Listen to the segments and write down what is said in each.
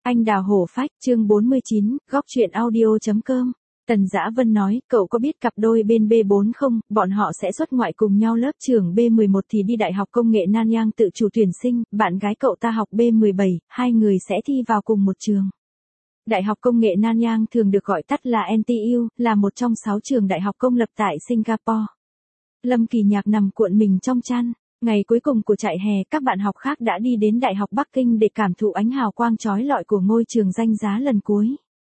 Anh đào hổ phách, chương 49, góc truyện audio.com. Tần Dã Vân nói, cậu có biết cặp đôi bên B4 không, bọn họ sẽ xuất ngoại cùng nhau, lớp trưởng B11 thì đi Đại học Công nghệ Nanyang tự chủ tuyển sinh, bạn gái cậu ta học B17, hai người sẽ thi vào cùng một trường. Đại học Công nghệ Nanyang thường được gọi tắt là NTU, là một trong 6 trường đại học công lập tại Singapore. Lâm Kỳ Nhạc nằm cuộn mình trong chăn. Ngày cuối cùng của trại hè, các bạn học khác đã đi đến Đại học Bắc Kinh để cảm thụ ánh hào quang chói lọi của ngôi trường danh giá lần cuối.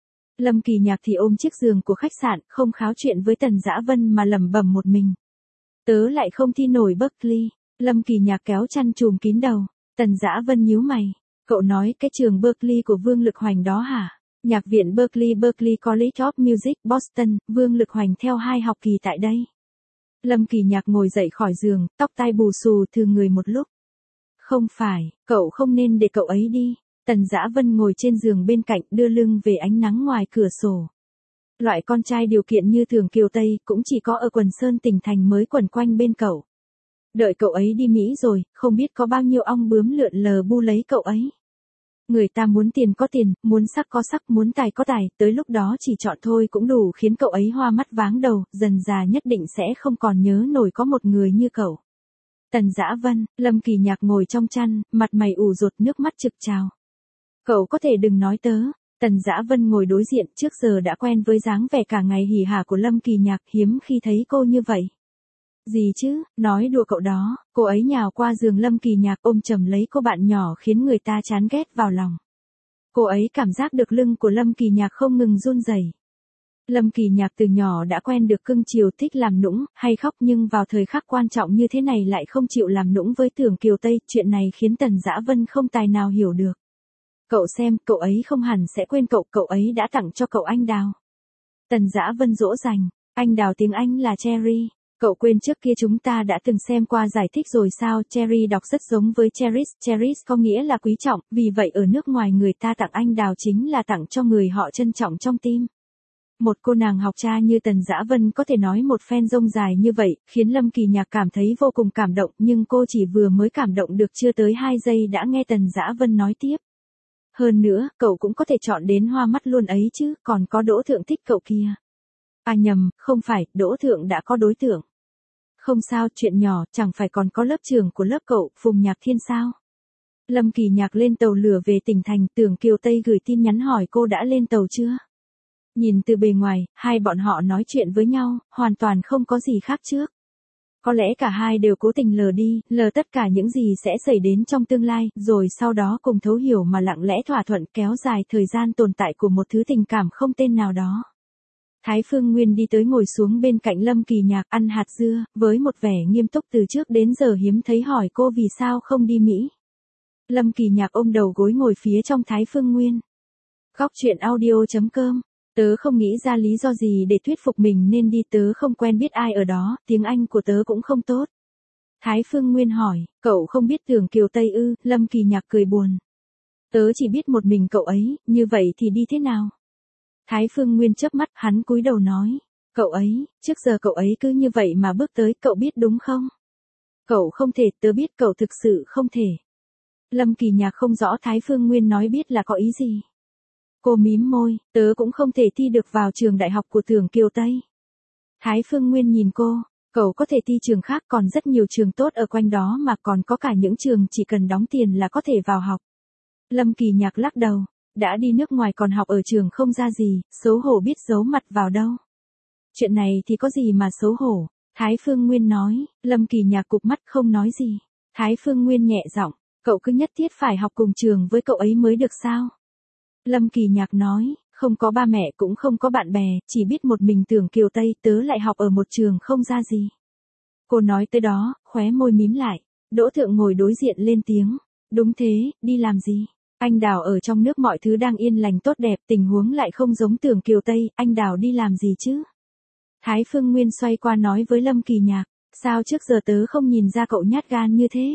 Lâm Kỳ Nhạc thì ôm chiếc giường của khách sạn, không kháo chuyện với Tần Dã Vân mà lẩm bẩm một mình. Tớ lại không thi nổi Berkeley. Lâm Kỳ Nhạc kéo chăn trùm kín đầu. Tần Dã Vân nhíu mày. Cậu nói cái trường Berkeley của Vương Lực Hoành đó hả? Nhạc viện Berkeley College of Music, Boston, Vương Lực Hoành theo 2 học kỳ tại đây. Lâm Kỳ Nhạc ngồi dậy khỏi giường, tóc tai bù xù từ người một lúc. Không phải, cậu không nên để cậu ấy đi. Tần Dã Vân ngồi trên giường bên cạnh, đưa lưng về ánh nắng ngoài cửa sổ. Loại con trai điều kiện như Thường Kiều Tây cũng chỉ có ở Quần Sơn tỉnh thành mới quẩn quanh bên cậu. Đợi cậu ấy đi Mỹ rồi, không biết có bao nhiêu ong bướm lượn lờ bu lấy cậu ấy. Người ta muốn tiền có tiền, muốn sắc có sắc, muốn tài có tài, tới lúc đó chỉ chọn thôi cũng đủ khiến cậu ấy hoa mắt váng đầu, dần già nhất định sẽ không còn nhớ nổi có một người như cậu. Tần Dã Vân, Lâm Kỳ Nhạc ngồi trong chăn, mặt mày ủ rột, nước mắt trực trào. Cậu có thể đừng nói tớ. Tần Dã Vân ngồi đối diện, trước giờ đã quen với dáng vẻ cả ngày hỉ hả của Lâm Kỳ Nhạc, hiếm khi thấy cô như vậy. Gì chứ, nói đùa cậu đó. Cô ấy nhào qua giường Lâm Kỳ Nhạc ôm chầm lấy cô bạn nhỏ khiến người ta chán ghét vào lòng. Cô ấy cảm giác được lưng của Lâm Kỳ Nhạc không ngừng run rẩy. Lâm Kỳ Nhạc từ nhỏ đã quen được cưng chiều, thích làm nũng, hay khóc, nhưng vào thời khắc quan trọng như thế này lại không chịu làm nũng với Tưởng Kiều Tây, chuyện này khiến Tần Dã Vân không tài nào hiểu được. Cậu xem, cậu ấy không hẳn sẽ quên cậu, cậu ấy đã tặng cho cậu anh đào. Tần Dã Vân dỗ dành, anh đào tiếng Anh là cherry. Cậu quên trước kia chúng ta đã từng xem qua giải thích rồi sao, cherry đọc rất giống với cherish, cherish có nghĩa là quý trọng, vì vậy ở nước ngoài người ta tặng anh đào chính là tặng cho người họ trân trọng trong tim. Một cô nàng học cha như Tần Dã Vân có thể nói một phen rông dài như vậy, khiến Lâm Kỳ Nhạc cảm thấy vô cùng cảm động, nhưng cô chỉ vừa mới cảm động được chưa tới 2 giây đã nghe Tần Dã Vân nói tiếp. Hơn nữa, cậu cũng có thể chọn đến hoa mắt luôn ấy chứ, còn có Đỗ Thượng thích cậu kia. À nhầm, không phải, Đỗ Thượng đã có đối tượng. Không sao, chuyện nhỏ, chẳng phải còn có lớp trưởng của lớp cậu, Phùng Nhạc Thiên sao? Lâm Kỳ Nhạc lên tàu lửa về tỉnh thành, Tưởng Kiều Tây gửi tin nhắn hỏi cô đã lên tàu chưa? Nhìn từ bề ngoài, hai bọn họ nói chuyện với nhau, hoàn toàn không có gì khác trước. Có lẽ cả hai đều cố tình lờ đi, lờ tất cả những gì sẽ xảy đến trong tương lai, rồi sau đó cùng thấu hiểu mà lặng lẽ thỏa thuận kéo dài thời gian tồn tại của một thứ tình cảm không tên nào đó. Thái Phương Nguyên đi tới ngồi xuống bên cạnh Lâm Kỳ Nhạc ăn hạt dưa, với một vẻ nghiêm túc từ trước đến giờ hiếm thấy hỏi cô vì sao không đi Mỹ. Lâm Kỳ Nhạc ôm đầu gối ngồi phía trong Thái Phương Nguyên. Góc truyện audio.com. Tớ không nghĩ ra lý do gì để thuyết phục mình nên đi, tớ không quen biết ai ở đó, tiếng Anh của tớ cũng không tốt. Thái Phương Nguyên hỏi, cậu không biết Tưởng Kiều Tây ư? Lâm Kỳ Nhạc cười buồn. Tớ chỉ biết một mình cậu ấy, như vậy thì đi thế nào? Thái Phương Nguyên chớp mắt, hắn cúi đầu nói, cậu ấy, trước giờ cậu ấy cứ như vậy mà bước tới, cậu biết đúng không? Cậu không thể, tớ biết cậu thực sự không thể. Lâm Kỳ Nhạc không rõ Thái Phương Nguyên nói biết là có ý gì. Cô mím môi, tớ cũng không thể thi được vào trường đại học của Tưởng Kiều Tây. Thái Phương Nguyên nhìn cô, cậu có thể thi trường khác, còn rất nhiều trường tốt ở quanh đó mà, còn có cả những trường chỉ cần đóng tiền là có thể vào học. Lâm Kỳ Nhạc lắc đầu, đã đi nước ngoài còn học ở trường không ra gì, xấu hổ biết giấu mặt vào đâu. Chuyện này thì có gì mà xấu hổ, Thái Phương Nguyên nói. Lâm Kỳ Nhạc cụp mắt không nói gì. Thái Phương Nguyên nhẹ giọng, cậu cứ nhất thiết phải học cùng trường với cậu ấy mới được sao? Lâm Kỳ Nhạc nói, không có ba mẹ cũng không có bạn bè, chỉ biết một mình Tưởng Kiều Tây, tớ lại học ở một trường không ra gì. Cô nói tới đó, khóe môi mím lại. Đỗ Thượng ngồi đối diện lên tiếng, đúng thế, đi làm gì? Anh Đào ở trong nước mọi thứ đang yên lành tốt đẹp, tình huống lại không giống Tưởng Kiều Tây, anh Đào đi làm gì chứ? Thái Phương Nguyên xoay qua nói với Lâm Kỳ Nhạc, sao trước giờ tớ không nhìn ra cậu nhát gan như thế?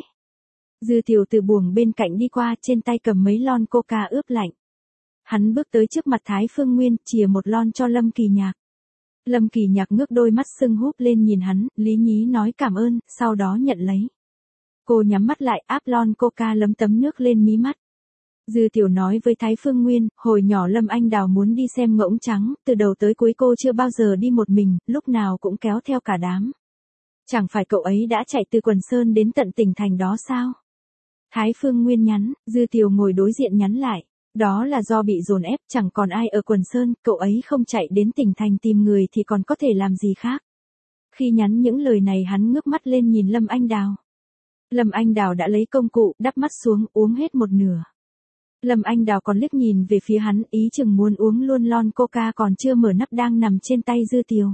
Dư Tiểu từ buồng bên cạnh đi qua, trên tay cầm mấy lon coca ướp lạnh. Hắn bước tới trước mặt Thái Phương Nguyên, chìa một lon cho Lâm Kỳ Nhạc. Lâm Kỳ Nhạc ngước đôi mắt sưng húp lên nhìn hắn, lý nhí nói cảm ơn, sau đó nhận lấy. Cô nhắm mắt lại, áp lon coca lấm tấm nước lên mí mắt. Dư Tiểu nói với Thái Phương Nguyên, hồi nhỏ Lâm Anh Đào muốn đi xem ngỗng trắng, từ đầu tới cuối cô chưa bao giờ đi một mình, lúc nào cũng kéo theo cả đám. Chẳng phải cậu ấy đã chạy từ Quần Sơn đến tận tỉnh thành đó sao? Thái Phương Nguyên nhắn, Dư Tiểu ngồi đối diện nhắn lại. Đó là do bị dồn ép, chẳng còn ai ở Quần Sơn, cậu ấy không chạy đến tỉnh thành tìm người thì còn có thể làm gì khác. Khi nhắn những lời này hắn ngước mắt lên nhìn Lâm Anh Đào. Lâm Anh Đào đã lấy công cụ, đắp mắt xuống, uống hết một nửa. Lâm Anh Đào còn liếc nhìn về phía hắn, ý chừng muốn uống luôn lon coca còn chưa mở nắp đang nằm trên tay Dư Tiểu.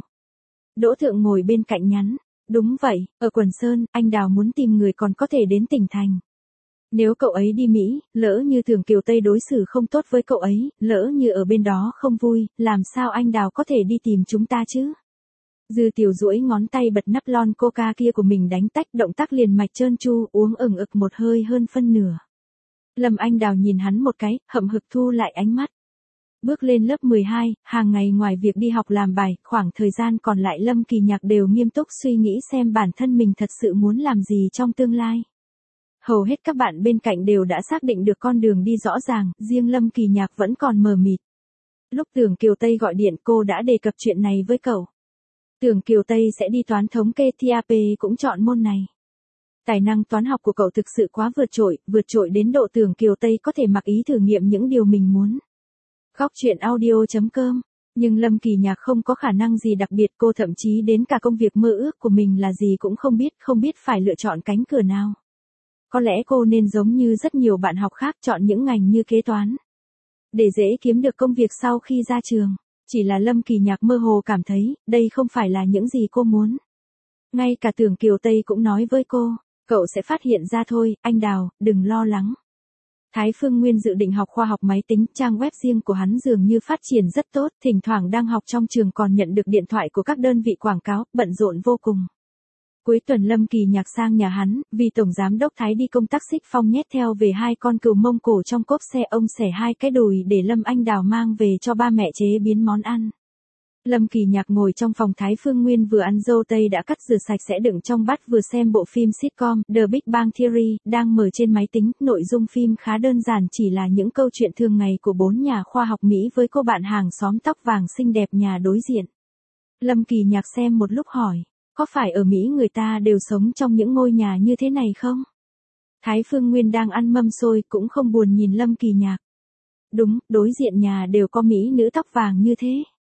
Đỗ Thượng ngồi bên cạnh nhắn, đúng vậy, ở Quần Sơn, anh Đào muốn tìm người còn có thể đến tỉnh thành. Nếu cậu ấy đi Mỹ, lỡ như Thường Kiều Tây đối xử không tốt với cậu ấy, lỡ như ở bên đó không vui, làm sao anh Đào có thể đi tìm chúng ta chứ? Dư Tiểu duỗi ngón tay bật nắp lon coca kia của mình đánh tách, động tác liền mạch trơn tru, uống ửng ực một hơi hơn phân nửa. Lâm Anh Đào nhìn hắn một cái, hậm hực thu lại ánh mắt. Bước lên lớp 12, hàng ngày ngoài việc đi học làm bài, khoảng thời gian còn lại Lâm Kỳ Nhạc đều nghiêm túc suy nghĩ xem bản thân mình thật sự muốn làm gì trong tương lai. Hầu hết các bạn bên cạnh đều đã xác định được con đường đi rõ ràng, riêng Lâm Kỳ Nhạc vẫn còn mờ mịt. Lúc Tưởng Kiều Tây gọi điện cô đã đề cập chuyện này với cậu. Tưởng Kiều Tây sẽ đi toán thống kê, TAP cũng chọn môn này. Tài năng toán học của cậu thực sự quá vượt trội đến độ Tưởng Kiều Tây có thể mặc ý thử nghiệm những điều mình muốn. Góc truyện audio.com. Nhưng Lâm Kỳ Nhạc không có khả năng gì đặc biệt, cô thậm chí đến cả công việc mơ ước của mình là gì cũng không biết phải lựa chọn cánh cửa nào. Có lẽ cô nên giống như rất nhiều bạn học khác chọn những ngành như kế toán. Để dễ kiếm được công việc sau khi ra trường. Chỉ là Lâm Kỳ Nhạc mơ hồ cảm thấy, đây không phải là những gì cô muốn. Ngay cả Tưởng Kiều Tây cũng nói với cô, cậu sẽ phát hiện ra thôi, anh Đào, đừng lo lắng. Thái Phương Nguyên dự định học khoa học máy tính, trang web riêng của hắn dường như phát triển rất tốt, thỉnh thoảng đang học trong trường còn nhận được điện thoại của các đơn vị quảng cáo, bận rộn vô cùng. Cuối tuần Lâm Kỳ Nhạc sang nhà hắn, vì Tổng Giám Đốc Thái đi công tác Xích Phong nhét theo về 2 con cừu Mông Cổ trong cốp xe, ông xẻ 2 cái đùi để Lâm Anh Đào mang về cho ba mẹ chế biến món ăn. Lâm Kỳ Nhạc ngồi trong phòng Thái Phương Nguyên vừa ăn dâu tây đã cắt rửa sạch sẽ đựng trong bát vừa xem bộ phim sitcom The Big Bang Theory, đang mở trên máy tính, nội dung phim khá đơn giản chỉ là những câu chuyện thường ngày của 4 nhà khoa học Mỹ với cô bạn hàng xóm tóc vàng xinh đẹp nhà đối diện. Lâm Kỳ Nhạc xem một lúc hỏi, có phải ở Mỹ người ta đều sống trong những ngôi nhà như thế này không? Thái Phương Nguyên đang ăn mâm xôi cũng không buồn nhìn Lâm Kỳ Nhạc. Đúng, đối diện nhà đều có Mỹ nữ tóc vàng như thế.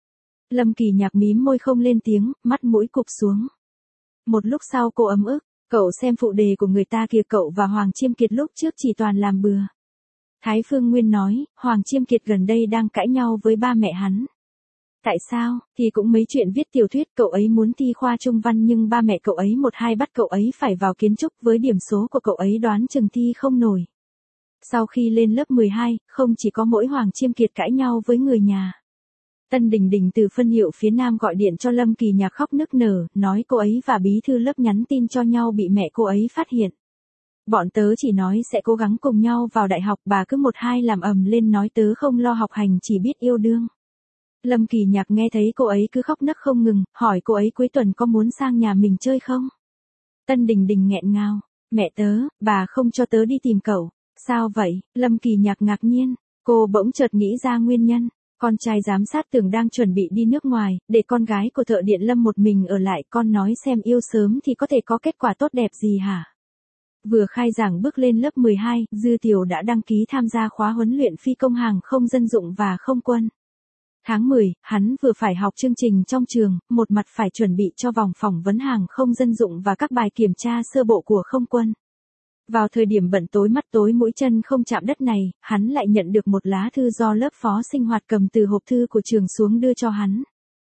Lâm Kỳ Nhạc mím môi không lên tiếng, mắt mũi cụp xuống. Một lúc sau cô ấm ức, cậu xem phụ đề của người ta kìa, cậu và Hoàng Chiêm Kiệt lúc trước chỉ toàn làm bừa. Thái Phương Nguyên nói, Hoàng Chiêm Kiệt gần đây đang cãi nhau với ba mẹ hắn. Tại sao, thì cũng mấy chuyện viết tiểu thuyết, cậu ấy muốn thi khoa trung văn nhưng ba mẹ cậu ấy một hai bắt cậu ấy phải vào kiến trúc, với điểm số của cậu ấy đoán chừng thi không nổi. Sau khi lên lớp 12, không chỉ có mỗi Hoàng Chiêm Kiệt cãi nhau với người nhà. Tân Đình Đình từ phân hiệu phía Nam gọi điện cho Lâm Kỳ Nhạc khóc nức nở, nói cô ấy và bí thư lớp nhắn tin cho nhau bị mẹ cô ấy phát hiện. Bọn tớ chỉ nói sẽ cố gắng cùng nhau vào đại học, bà cứ một hai làm ầm lên nói tớ không lo học hành chỉ biết yêu đương. Lâm Kỳ Nhạc nghe thấy cô ấy cứ khóc nấc không ngừng, hỏi cô ấy cuối tuần có muốn sang nhà mình chơi không? Tân Đình Đình nghẹn ngào, mẹ tớ, bà không cho tớ đi tìm cậu. Sao vậy? Lâm Kỳ Nhạc ngạc nhiên, cô bỗng chợt nghĩ ra nguyên nhân. Con trai giám sát Tưởng đang chuẩn bị đi nước ngoài, để con gái của thợ điện Lâm một mình ở lại, con nói xem yêu sớm thì có thể có kết quả tốt đẹp gì hả? Vừa khai giảng bước lên lớp 12, Dư Tiểu đã đăng ký tham gia khóa huấn luyện phi công hàng không dân dụng và không quân. Tháng 10, hắn vừa phải học chương trình trong trường, một mặt phải chuẩn bị cho vòng phỏng vấn hàng không dân dụng và các bài kiểm tra sơ bộ của không quân. Vào thời điểm bận tối mắt tối mũi chân không chạm đất này, hắn lại nhận được một lá thư do lớp phó sinh hoạt cầm từ hộp thư của trường xuống đưa cho hắn.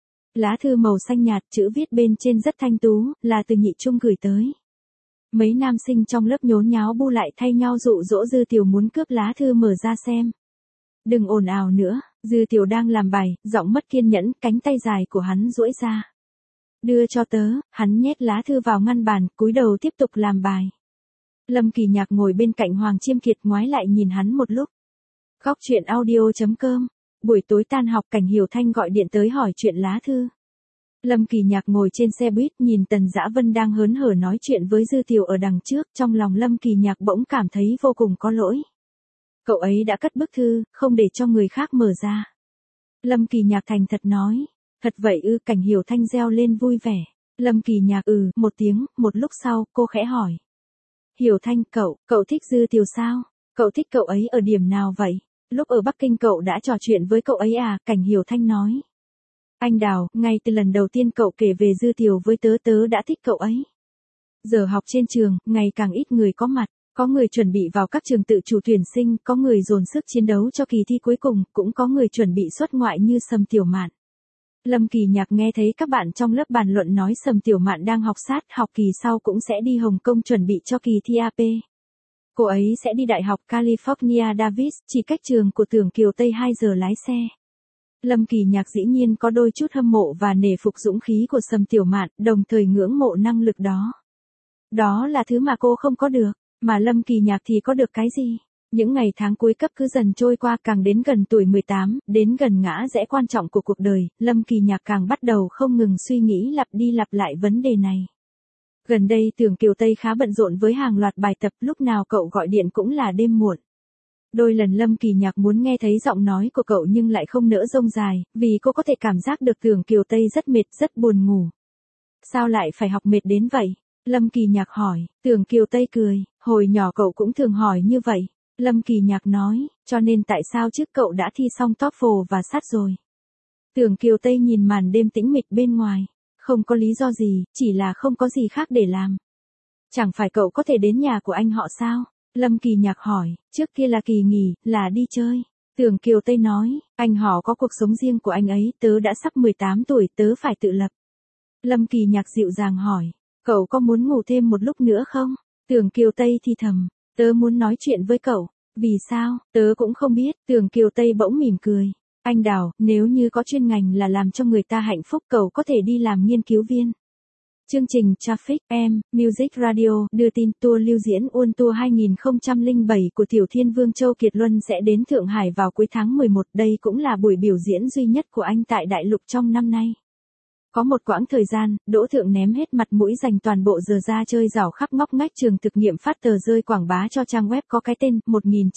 Lá thư màu xanh nhạt, chữ viết bên trên rất thanh tú, là từ Nhị Trung gửi tới. Mấy nam sinh trong lớp nhốn nháo bu lại thay nhau dụ dỗ Dư Tiểu muốn cướp lá thư mở ra xem. Đừng ồn ào nữa, Dư Tiểu đang làm bài, giọng mất kiên nhẫn, cánh tay dài của hắn duỗi ra. Đưa cho tớ, hắn nhét lá thư vào ngăn bàn, cúi đầu tiếp tục làm bài. Lâm Kỳ Nhạc ngồi bên cạnh Hoàng Chiêm Kiệt ngoái lại nhìn hắn một lúc. Góc truyện audio.com. Buổi tối tan học Cảnh Hiểu Thanh gọi điện tới hỏi chuyện lá thư. Lâm Kỳ Nhạc ngồi trên xe buýt nhìn Tần Dã Vân đang hớn hở nói chuyện với Dư Tiểu ở đằng trước, trong lòng Lâm Kỳ Nhạc bỗng cảm thấy vô cùng có lỗi. Cậu ấy đã cất bức thư, không để cho người khác mở ra. Lâm Kỳ Nhạc thành thật nói. Thật vậy ư? Cảnh Hiểu Thanh reo lên vui vẻ. Lâm Kỳ Nhạc một tiếng, một lúc sau, cô khẽ hỏi. Hiểu Thanh, cậu thích Dư Tiều sao? Cậu thích cậu ấy ở điểm nào vậy? Lúc ở Bắc Kinh cậu đã trò chuyện với cậu ấy à? Cảnh Hiểu Thanh nói. Anh Đào, ngay từ lần đầu tiên cậu kể về Dư Tiều với tớ đã thích cậu ấy. Giờ học trên trường, ngày càng ít người có mặt. Có người chuẩn bị vào các trường tự chủ tuyển sinh, có người dồn sức chiến đấu cho kỳ thi cuối cùng, cũng có người chuẩn bị xuất ngoại như Sầm Tiểu Mạn. Lâm Kỳ Nhạc nghe thấy các bạn trong lớp bàn luận nói Sầm Tiểu Mạn đang học sát, học kỳ sau cũng sẽ đi Hồng Kông chuẩn bị cho kỳ thi AP. Cô ấy sẽ đi Đại học California Davis, chỉ cách trường của Tưởng Kiều Tây 2 giờ lái xe. Lâm Kỳ Nhạc dĩ nhiên có đôi chút hâm mộ và nể phục dũng khí của Sầm Tiểu Mạn, đồng thời ngưỡng mộ năng lực đó. Đó là thứ mà cô không có được, mà Lâm Kỳ Nhạc thì có được cái gì? Những ngày tháng cuối cấp cứ dần trôi qua, càng đến gần tuổi 18, đến gần ngã rẽ quan trọng của cuộc đời, Lâm Kỳ Nhạc càng bắt đầu không ngừng suy nghĩ lặp đi lặp lại vấn đề này. Gần đây Tưởng Kiều Tây khá bận rộn với hàng loạt bài tập, lúc nào cậu gọi điện cũng là đêm muộn. Đôi lần Lâm Kỳ Nhạc muốn nghe thấy giọng nói của cậu nhưng lại không nỡ rông dài, vì cô có thể cảm giác được Tưởng Kiều Tây rất mệt, rất buồn ngủ. Sao lại phải học mệt đến vậy? Lâm Kỳ Nhạc hỏi. Tưởng Kiều Tây cười, hồi nhỏ cậu cũng thường hỏi như vậy. Lâm Kỳ Nhạc nói, cho nên tại sao trước cậu đã thi xong TOEFL và SAT rồi? Tưởng Kiều Tây nhìn màn đêm tĩnh mịch bên ngoài. Không có lý do gì, chỉ là không có gì khác để làm. Chẳng phải cậu có thể đến nhà của anh họ sao? Lâm Kỳ Nhạc hỏi, trước kia là kỳ nghỉ, là đi chơi. Tưởng Kiều Tây nói, anh họ có cuộc sống riêng của anh ấy, tớ đã sắp 18 tuổi, tớ phải tự lập. Lâm Kỳ Nhạc dịu dàng hỏi, cậu có muốn ngủ thêm một lúc nữa không? Tưởng Kiều Tây thì thầm, tớ muốn nói chuyện với cậu. Vì sao? Tớ cũng không biết. Tưởng Kiều Tây bỗng mỉm cười. Anh Đào, nếu như có chuyên ngành là làm cho người ta hạnh phúc, cậu có thể đi làm nghiên cứu viên. Chương trình Traffic M Music Radio đưa tin tour lưu diễn World Tour 2007 của Tiểu Thiên Vương Châu Kiệt Luân sẽ đến Thượng Hải vào cuối tháng 11. Đây cũng là buổi biểu diễn duy nhất của anh tại đại lục trong năm nay. Có một quãng thời gian, Đỗ Thượng ném hết mặt mũi dành toàn bộ giờ ra chơi rảo khắp ngóc ngách trường thực nghiệm, phát tờ rơi quảng bá cho trang web có cái tên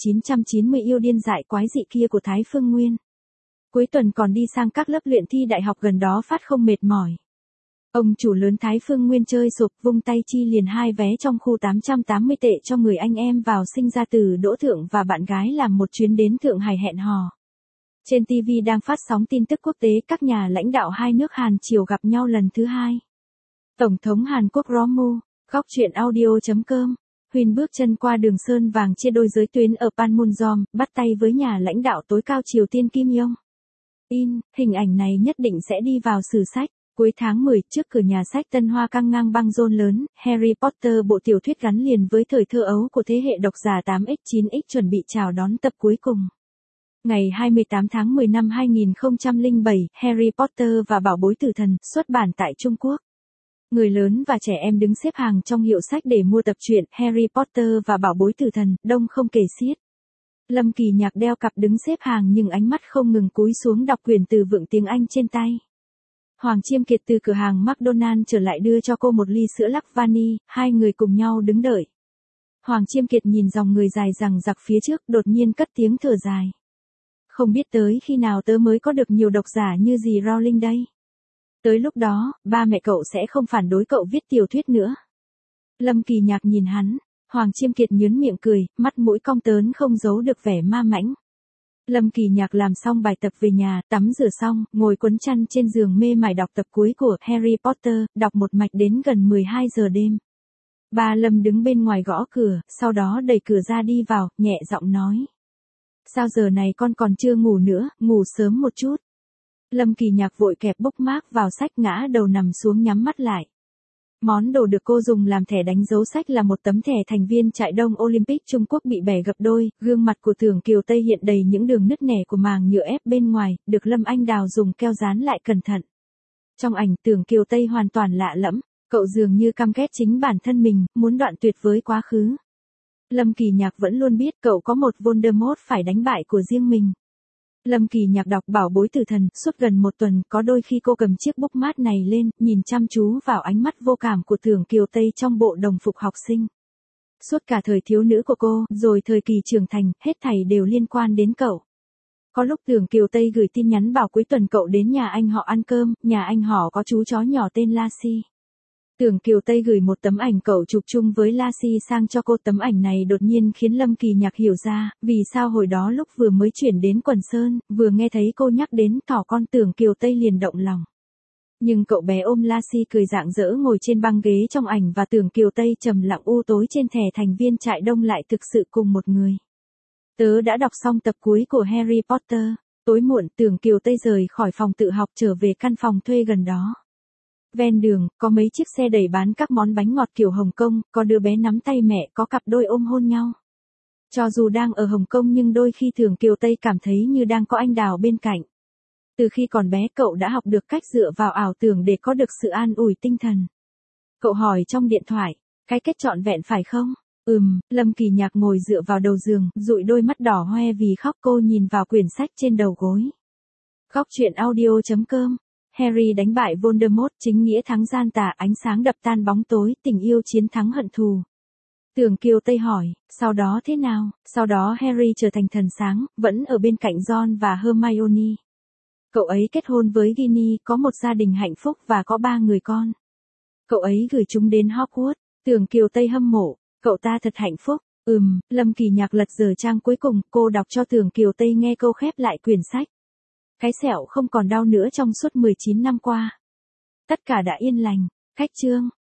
1990 yêu điên dại quái dị kia của Thái Phương Nguyên. Cuối tuần còn đi sang các lớp luyện thi đại học gần đó phát không mệt mỏi. Ông chủ lớn Thái Phương Nguyên chơi sụp, vung tay chi liền 2 vé trong khu 880 tệ cho người anh em vào sinh ra từ Đỗ Thượng và bạn gái làm một chuyến đến Thượng Hải hẹn hò. Trên TV đang phát sóng tin tức quốc tế, các nhà lãnh đạo hai nước Hàn Triều gặp nhau lần thứ 2. Tổng thống Hàn Quốc Romu, góc chuyện audio.com, Huynh bước chân qua đường sơn vàng chia đôi giới tuyến ở Panmunjom, bắt tay với nhà lãnh đạo tối cao Triều Tiên Kim Jong Un. Hình ảnh này nhất định sẽ đi vào sử sách. Cuối tháng 10, trước cửa nhà sách Tân Hoa căng ngang băng rôn lớn, Harry Potter bộ tiểu thuyết gắn liền với thời thơ ấu của thế hệ độc giả 8X9X chuẩn bị chào đón tập cuối cùng. Ngày 28 tháng 10 năm 2007, Harry Potter và Bảo bối tử thần xuất bản tại Trung Quốc. Người lớn và trẻ em đứng xếp hàng trong hiệu sách để mua tập truyện Harry Potter và Bảo bối tử thần, đông không kể xiết. Lâm Kỳ Nhạc đeo cặp đứng xếp hàng nhưng ánh mắt không ngừng cúi xuống đọc quyển từ vựng tiếng Anh trên tay. Hoàng Chiêm Kiệt từ cửa hàng McDonald trở lại đưa cho cô một ly sữa lắc vani, hai người cùng nhau đứng đợi. Hoàng Chiêm Kiệt nhìn dòng người dài dằng dặc phía trước, đột nhiên cất tiếng thở dài. Không biết tới khi nào tớ mới có được nhiều độc giả như dì Rowling đây. Tới lúc đó, ba mẹ cậu sẽ không phản đối cậu viết tiểu thuyết nữa. Lâm Kỳ Nhạc nhìn hắn, Hoàng Chiêm Kiệt nhớn miệng cười, mắt mũi cong tớn không giấu được vẻ ma mãnh. Lâm Kỳ Nhạc làm xong bài tập về nhà, tắm rửa xong, ngồi quấn chăn trên giường mê mải đọc tập cuối của Harry Potter, đọc một mạch đến gần 12 giờ đêm. Ba Lâm đứng bên ngoài gõ cửa, sau đó đẩy cửa ra đi vào, nhẹ giọng nói. Sao giờ này con còn chưa ngủ nữa, ngủ sớm một chút. Lâm Kỳ Nhạc vội kẹp bookmark vào sách, ngã đầu nằm xuống nhắm mắt lại. Món đồ được cô dùng làm thẻ đánh dấu sách là một tấm thẻ thành viên Trại Đông Olympic Trung Quốc bị bẻ gập đôi, gương mặt của Tưởng Kiều Tây hiện đầy những đường nứt nẻ của màng nhựa ép bên ngoài, được Lâm Anh Đào dùng keo dán lại cẩn thận. Trong ảnh Tưởng Kiều Tây hoàn toàn lạ lẫm, cậu dường như căm ghét chính bản thân mình, muốn đoạn tuyệt với quá khứ. Lâm Kỳ Nhạc vẫn luôn biết cậu có một Voldemort phải đánh bại của riêng mình. Lâm Kỳ Nhạc đọc Bảo bối tử thần suốt gần một tuần, có đôi khi cô cầm chiếc bookmark này lên, nhìn chăm chú vào ánh mắt vô cảm của Tưởng Kiều Tây trong bộ đồng phục học sinh. Suốt cả thời thiếu nữ của cô, rồi thời kỳ trưởng thành, hết thảy đều liên quan đến cậu. Có lúc Tưởng Kiều Tây gửi tin nhắn bảo cuối tuần cậu đến nhà anh họ ăn cơm, nhà anh họ có chú chó nhỏ tên Lassie. Tưởng Kiều Tây gửi một tấm ảnh cậu chụp chung với Lassie sang cho cô. Tấm ảnh này đột nhiên khiến Lâm Kỳ Nhạc hiểu ra, vì sao hồi đó lúc vừa mới chuyển đến Quần Sơn, vừa nghe thấy cô nhắc đến thỏ con, Tưởng Kiều Tây liền động lòng. Nhưng cậu bé ôm Lassie cười rạng rỡ ngồi trên băng ghế trong ảnh và Tưởng Kiều Tây trầm lặng u tối trên thẻ thành viên trại đông lại thực sự cùng một người. Tớ đã đọc xong tập cuối của Harry Potter. Tối muộn, Tưởng Kiều Tây rời khỏi phòng tự học trở về căn phòng thuê gần đó. Ven đường, có mấy chiếc xe đẩy bán các món bánh ngọt kiểu Hồng Kông, có đứa bé nắm tay mẹ, có cặp đôi ôm hôn nhau. Cho dù đang ở Hồng Kông nhưng đôi khi Tưởng Kiều Tây cảm thấy như đang có anh Đào bên cạnh. Từ khi còn bé cậu đã học được cách dựa vào ảo tưởng để có được sự an ủi tinh thần. Cậu hỏi trong điện thoại, cái kết trọn vẹn phải không? Lâm Kỳ Nhạc ngồi dựa vào đầu giường, dụi đôi mắt đỏ hoe vì khóc. Cô nhìn vào quyển sách trên đầu gối. Góc truyện audio.com. Harry đánh bại Voldemort, chính nghĩa thắng gian tà, ánh sáng đập tan bóng tối, tình yêu chiến thắng hận thù. Tưởng Kiều Tây hỏi, sau đó thế nào? Sau đó Harry trở thành thần sáng, vẫn ở bên cạnh Ron và Hermione. Cậu ấy kết hôn với Ginny, có một gia đình hạnh phúc và có 3 người con. Cậu ấy gửi chúng đến Hogwarts. Tưởng Kiều Tây hâm mộ, cậu ta thật hạnh phúc. Lâm Kỳ Nhạc lật dở trang cuối cùng, cô đọc cho Tưởng Kiều Tây nghe câu khép lại quyển sách. Cái sẹo không còn đau nữa trong suốt 19 năm qua. Tất cả đã yên lành. Khách chương.